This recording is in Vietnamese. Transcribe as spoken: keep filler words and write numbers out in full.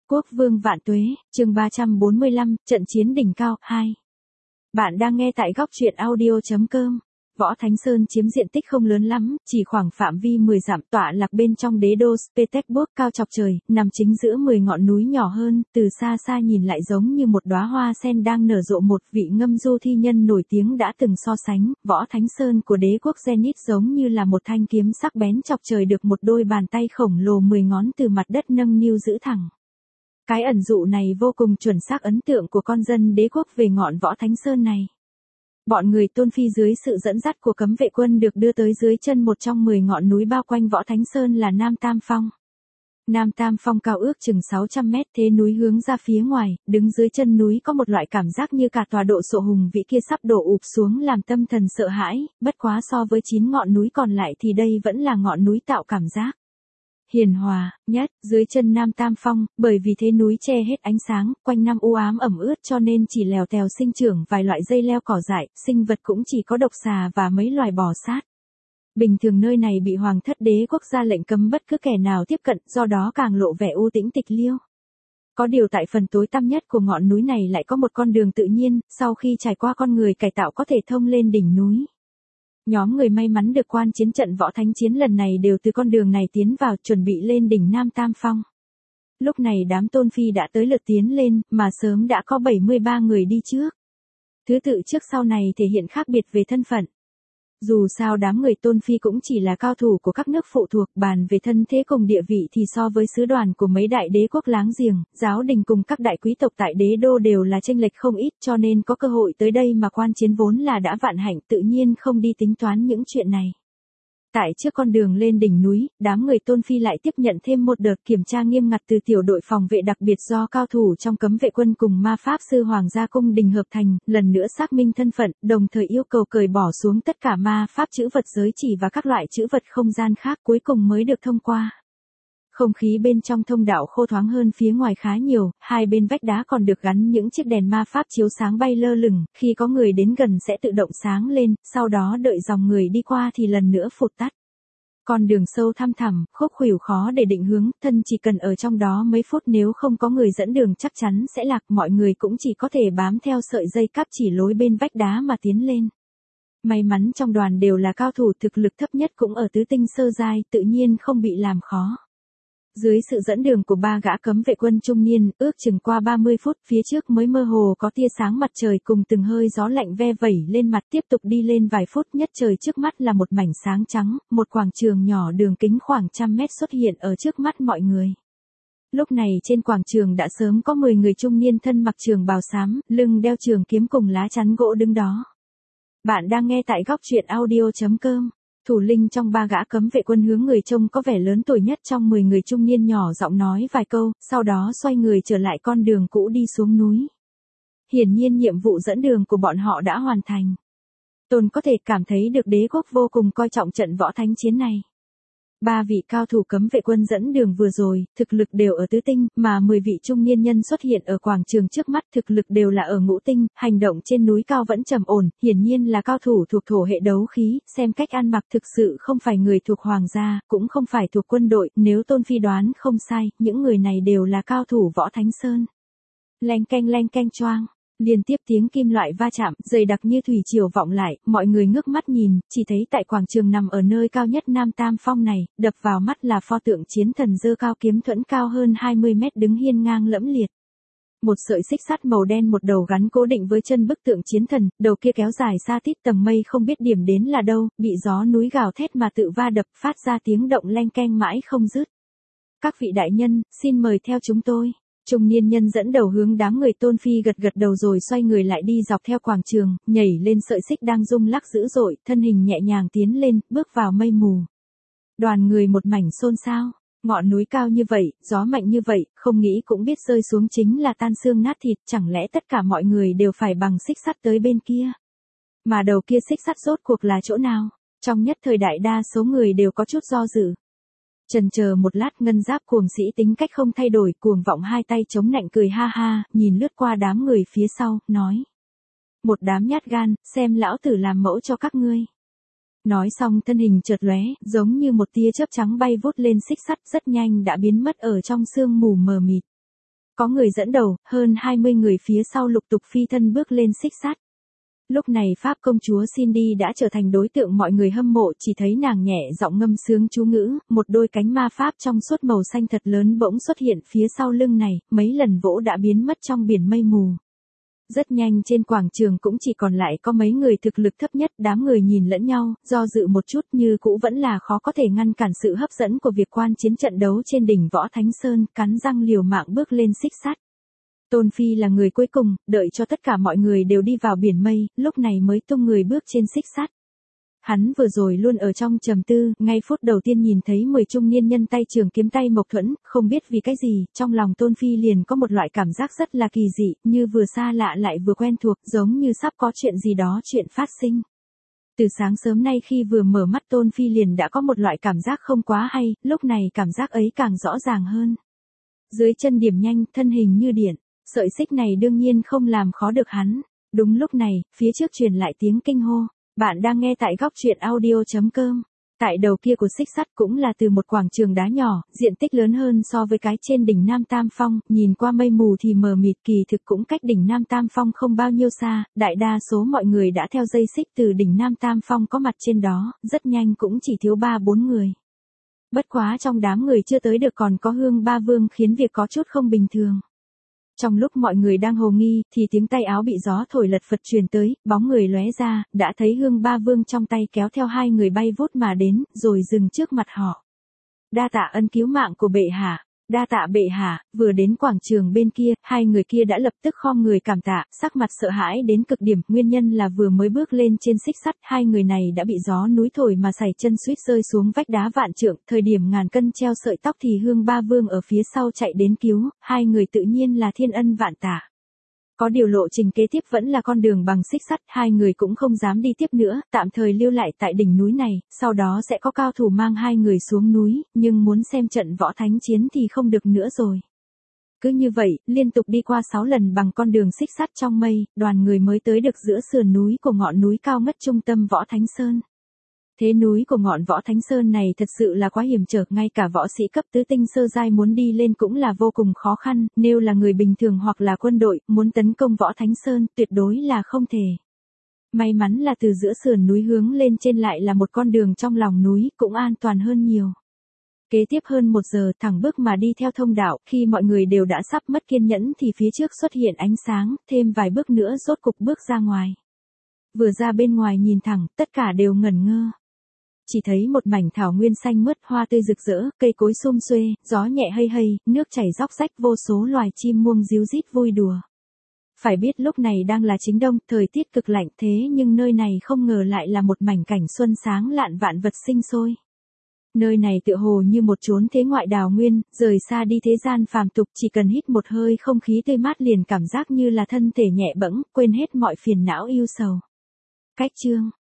Quốc vương vạn tuế, chương ba trăm bốn mươi lăm, trận chiến đỉnh cao, hai. Bạn đang nghe tại góc truyện audio chấm com. Võ Thánh Sơn chiếm diện tích không lớn lắm, chỉ khoảng phạm vi mười dặm, tọa lạc bên trong đế đô Petersburg cao chọc trời, nằm chính giữa mười ngọn núi nhỏ hơn, từ xa xa nhìn lại giống như một đóa hoa sen đang nở rộ. Một vị ngâm du thi nhân nổi tiếng đã từng so sánh, Võ Thánh Sơn của đế quốc Zenith giống như là một thanh kiếm sắc bén chọc trời được một đôi bàn tay khổng lồ mười ngón từ mặt đất nâng niu giữ thẳng. Cái ẩn dụ này vô cùng chuẩn xác ấn tượng của con dân đế quốc về ngọn Võ Thánh Sơn này. Bọn người Tôn Phi dưới sự dẫn dắt của cấm vệ quân được đưa tới dưới chân một trong mười ngọn núi bao quanh Võ Thánh Sơn là Nam Tam Phong. Nam Tam Phong cao ước chừng sáu trăm mét, thế núi hướng ra phía ngoài, đứng dưới chân núi có một loại cảm giác như cả tòa độ sộ hùng vĩ kia sắp đổ ụp xuống làm tâm thần sợ hãi, bất quá so với chín ngọn núi còn lại thì đây vẫn là ngọn núi tạo cảm giác hiền hòa nhất dưới chân Nam Tam Phong, bởi vì thế núi che hết ánh sáng, quanh năm u ám ẩm ướt cho nên chỉ lèo tèo sinh trưởng vài loại dây leo cỏ dại, sinh vật cũng chỉ có độc xà và mấy loài bò sát. Bình thường nơi này bị hoàng thất đế quốc ra lệnh cấm bất cứ kẻ nào tiếp cận, do đó càng lộ vẻ u tĩnh tịch liêu. Có điều tại phần tối tăm nhất của ngọn núi này lại có một con đường tự nhiên, sau khi trải qua con người cải tạo có thể thông lên đỉnh núi. Nhóm người may mắn được quan chiến trận Võ Thánh Chiến lần này đều từ con đường này tiến vào, chuẩn bị lên đỉnh Nam Tam Phong. Lúc này đám Tôn Phi đã tới lượt tiến lên, mà sớm đã có bảy mươi ba người đi trước. Thứ tự trước sau này thể hiện khác biệt về thân phận. Dù sao đám người Tôn Phi cũng chỉ là cao thủ của các nước phụ thuộc, bàn về thân thế cùng địa vị thì so với sứ đoàn của mấy đại đế quốc láng giềng, giáo đình cùng các đại quý tộc tại đế đô đều là chênh lệch không ít, cho nên có cơ hội tới đây mà quan chiến vốn là đã vạn hạnh, tự nhiên không đi tính toán những chuyện này. Tại trước con đường lên đỉnh núi, đám người Tôn Phi lại tiếp nhận thêm một đợt kiểm tra nghiêm ngặt từ tiểu đội phòng vệ đặc biệt do cao thủ trong cấm vệ quân cùng ma pháp sư Hoàng gia cung đình hợp thành, lần nữa xác minh thân phận, đồng thời yêu cầu cởi bỏ xuống tất cả ma pháp chữ vật giới chỉ và các loại chữ vật không gian khác, cuối cùng mới được thông qua. Không khí bên trong thông đạo khô thoáng hơn phía ngoài khá nhiều, hai bên vách đá còn được gắn những chiếc đèn ma pháp chiếu sáng bay lơ lửng, khi có người đến gần sẽ tự động sáng lên, sau đó đợi dòng người đi qua thì lần nữa phụt tắt. Con đường sâu thăm thẳm, khúc khuỷu khó để định hướng, thân chỉ cần ở trong đó mấy phút nếu không có người dẫn đường chắc chắn sẽ lạc, mọi người cũng chỉ có thể bám theo sợi dây cáp chỉ lối bên vách đá mà tiến lên. May mắn trong đoàn đều là cao thủ, thực lực thấp nhất cũng ở tứ tinh sơ giai, tự nhiên không bị làm khó. Dưới sự dẫn đường của ba gã cấm vệ quân trung niên, ước chừng qua ba mươi phút, phía trước mới mơ hồ có tia sáng mặt trời cùng từng hơi gió lạnh ve vẩy lên mặt. Tiếp tục đi lên vài phút, nhất trời trước mắt là một mảnh sáng trắng, một quảng trường nhỏ đường kính khoảng trăm mét xuất hiện ở trước mắt mọi người. Lúc này trên quảng trường đã sớm có mười người trung niên thân mặc trường bào xám, lưng đeo trường kiếm cùng lá chắn gỗ đứng đó. Bạn đang nghe tại góc truyện audio chấm com. Thủ linh trong ba gã cấm vệ quân hướng người trông có vẻ lớn tuổi nhất trong mười người trung niên nhỏ giọng nói vài câu, sau đó xoay người trở lại con đường cũ đi xuống núi. Hiển nhiên nhiệm vụ dẫn đường của bọn họ đã hoàn thành. Tôn có thể cảm thấy được đế quốc vô cùng coi trọng trận Võ Thánh Chiến này. Ba vị cao thủ cấm vệ quân dẫn đường vừa rồi, thực lực đều ở tứ tinh, mà mười vị trung niên nhân xuất hiện ở quảng trường trước mắt, thực lực đều là ở ngũ tinh, hành động trên núi cao vẫn trầm ổn, hiển nhiên là cao thủ thuộc thổ hệ đấu khí, xem cách ăn mặc thực sự không phải người thuộc hoàng gia, cũng không phải thuộc quân đội, nếu Tôn Phi đoán không sai, những người này đều là cao thủ Võ Thánh Sơn. Leng keng leng keng choang. Liên tiếp tiếng kim loại va chạm, dày đặc như thủy triều vọng lại, mọi người ngước mắt nhìn, chỉ thấy tại quảng trường nằm ở nơi cao nhất Nam Tam Phong này, đập vào mắt là pho tượng chiến thần giơ cao kiếm thuẫn cao hơn hai mươi mét đứng hiên ngang lẫm liệt. Một sợi xích sắt màu đen một đầu gắn cố định với chân bức tượng chiến thần, đầu kia kéo dài xa tít tầng mây không biết điểm đến là đâu, bị gió núi gào thét mà tự va đập, phát ra tiếng động leng keng mãi không dứt. Các vị đại nhân, xin mời theo chúng tôi. Trung niên nhân dẫn đầu hướng đám người Tôn Phi gật gật đầu rồi xoay người lại đi dọc theo quảng trường, nhảy lên sợi xích đang rung lắc dữ dội, thân hình nhẹ nhàng tiến lên, bước vào mây mù. Đoàn người một mảnh xôn xao, ngọn núi cao như vậy, gió mạnh như vậy, không nghĩ cũng biết rơi xuống chính là tan xương nát thịt, chẳng lẽ tất cả mọi người đều phải bằng xích sắt tới bên kia? Mà đầu kia xích sắt rốt cuộc là chỗ nào? Trong nhất thời đại đa số người đều có chút do dự. Chần chờ một lát, ngân giáp cuồng sĩ tính cách không thay đổi, cuồng vọng hai tay chống nạnh cười ha ha, nhìn lướt qua đám người phía sau, nói. Một đám nhát gan, xem lão tử làm mẫu cho các ngươi. Nói xong thân hình chợt lóe, giống như một tia chớp trắng bay vút lên xích sắt, rất nhanh đã biến mất ở trong sương mù mờ mịt. có người dẫn đầu, hơn hai mươi người phía sau lục tục phi thân bước lên xích sắt. Lúc này Pháp công chúa Cindy đã trở thành đối tượng mọi người hâm mộ, chỉ thấy nàng nhẹ giọng ngâm sướng chú ngữ, một đôi cánh ma pháp trong suốt màu xanh thật lớn bỗng xuất hiện phía sau lưng này, mấy lần vỗ đã biến mất trong biển mây mù. Rất nhanh trên quảng trường cũng chỉ còn lại có mấy người thực lực thấp nhất, đám người nhìn lẫn nhau, do dự một chút như cũ vẫn là khó có thể ngăn cản sự hấp dẫn của việc quan chiến trận đấu trên đỉnh Võ Thánh Sơn, cắn răng liều mạng bước lên xích sắt. Tôn Phi là người cuối cùng, đợi cho tất cả mọi người đều đi vào biển mây, lúc này mới tung người bước trên xích sắt. Hắn vừa rồi luôn ở trong trầm tư, ngay phút đầu tiên nhìn thấy mười trung niên nhân tay trường kiếm tay mộc thuẫn, không biết vì cái gì, trong lòng Tôn Phi liền có một loại cảm giác rất là kỳ dị, như vừa xa lạ lại vừa quen thuộc, giống như sắp có chuyện gì đó chuyện phát sinh. Từ sáng sớm nay khi vừa mở mắt Tôn Phi liền đã có một loại cảm giác không quá hay, lúc này cảm giác ấy càng rõ ràng hơn. Dưới chân điểm nhanh, thân hình như điện, sợi xích này đương nhiên không làm khó được hắn. Đúng lúc này, phía trước truyền lại tiếng kinh hô. Bạn đang nghe tại góc truyện audio chấm com. Tại đầu kia của xích sắt cũng là từ một quảng trường đá nhỏ, diện tích lớn hơn so với cái trên đỉnh Nam Tam Phong, nhìn qua mây mù thì mờ mịt, kỳ thực cũng cách đỉnh Nam Tam Phong không bao nhiêu xa, đại đa số mọi người đã theo dây xích từ đỉnh Nam Tam Phong có mặt trên đó, rất nhanh cũng chỉ thiếu ba bốn người. Bất quá trong đám người chưa tới được còn có Hương Ba Vương khiến việc có chút không bình thường. Trong lúc mọi người đang hồ nghi, thì tiếng tay áo bị gió thổi lật phật truyền tới, bóng người lóe ra, đã thấy Hương Ba Vương trong tay kéo theo hai người bay vút mà đến, rồi dừng trước mặt họ. Đa tạ ân cứu mạng của bệ hạ, đa tạ bệ hạ. Vừa đến quảng trường bên kia, hai người kia đã lập tức khom người cảm tạ, sắc mặt sợ hãi đến cực điểm, nguyên nhân là vừa mới bước lên trên xích sắt, hai người này đã bị gió núi thổi mà sảy chân suýt rơi xuống vách đá vạn trượng, thời điểm ngàn cân treo sợi tóc thì Hương Ba Vương ở phía sau chạy đến cứu, hai người tự nhiên là thiên ân vạn tạ. Có điều lộ trình kế tiếp vẫn là con đường bằng xích sắt, hai người cũng không dám đi tiếp nữa, tạm thời lưu lại tại đỉnh núi này, sau đó sẽ có cao thủ mang hai người xuống núi, nhưng muốn xem trận võ thánh chiến thì không được nữa rồi. Cứ như vậy, liên tục đi qua sáu lần bằng con đường xích sắt trong mây, đoàn người mới tới được giữa sườn núi của ngọn núi cao ngất trung tâm Võ Thánh Sơn. Thế núi của ngọn Võ Thánh Sơn này thật sự là quá hiểm trở, ngay cả võ sĩ cấp tứ tinh sơ giai muốn đi lên cũng là vô cùng khó khăn, nếu là người bình thường hoặc là quân đội, muốn tấn công Võ Thánh Sơn, tuyệt đối là không thể. May mắn là từ giữa sườn núi hướng lên trên lại là một con đường trong lòng núi, cũng an toàn hơn nhiều. Kế tiếp hơn một giờ thẳng bước mà đi theo thông đạo, khi mọi người đều đã sắp mất kiên nhẫn thì phía trước xuất hiện ánh sáng, thêm vài bước nữa rốt cục bước ra ngoài. Vừa ra bên ngoài nhìn thẳng, tất cả đều ngẩn ngơ. Chỉ thấy một mảnh thảo nguyên xanh mướt, hoa tươi rực rỡ, cây cối sum xuê, gió nhẹ hây hây, nước chảy róc rách, vô số loài chim muông ríu rít vui đùa. Phải biết lúc này đang là chính đông, thời tiết cực lạnh, thế nhưng nơi này không ngờ lại là một mảnh cảnh xuân sáng lạn, vạn vật sinh sôi. Nơi này tựa hồ như một chốn thế ngoại đào nguyên, rời xa đi thế gian phàm tục, chỉ cần hít một hơi không khí tươi mát liền cảm giác như là thân thể nhẹ bẫng, quên hết mọi phiền não ưu sầu. Cách chương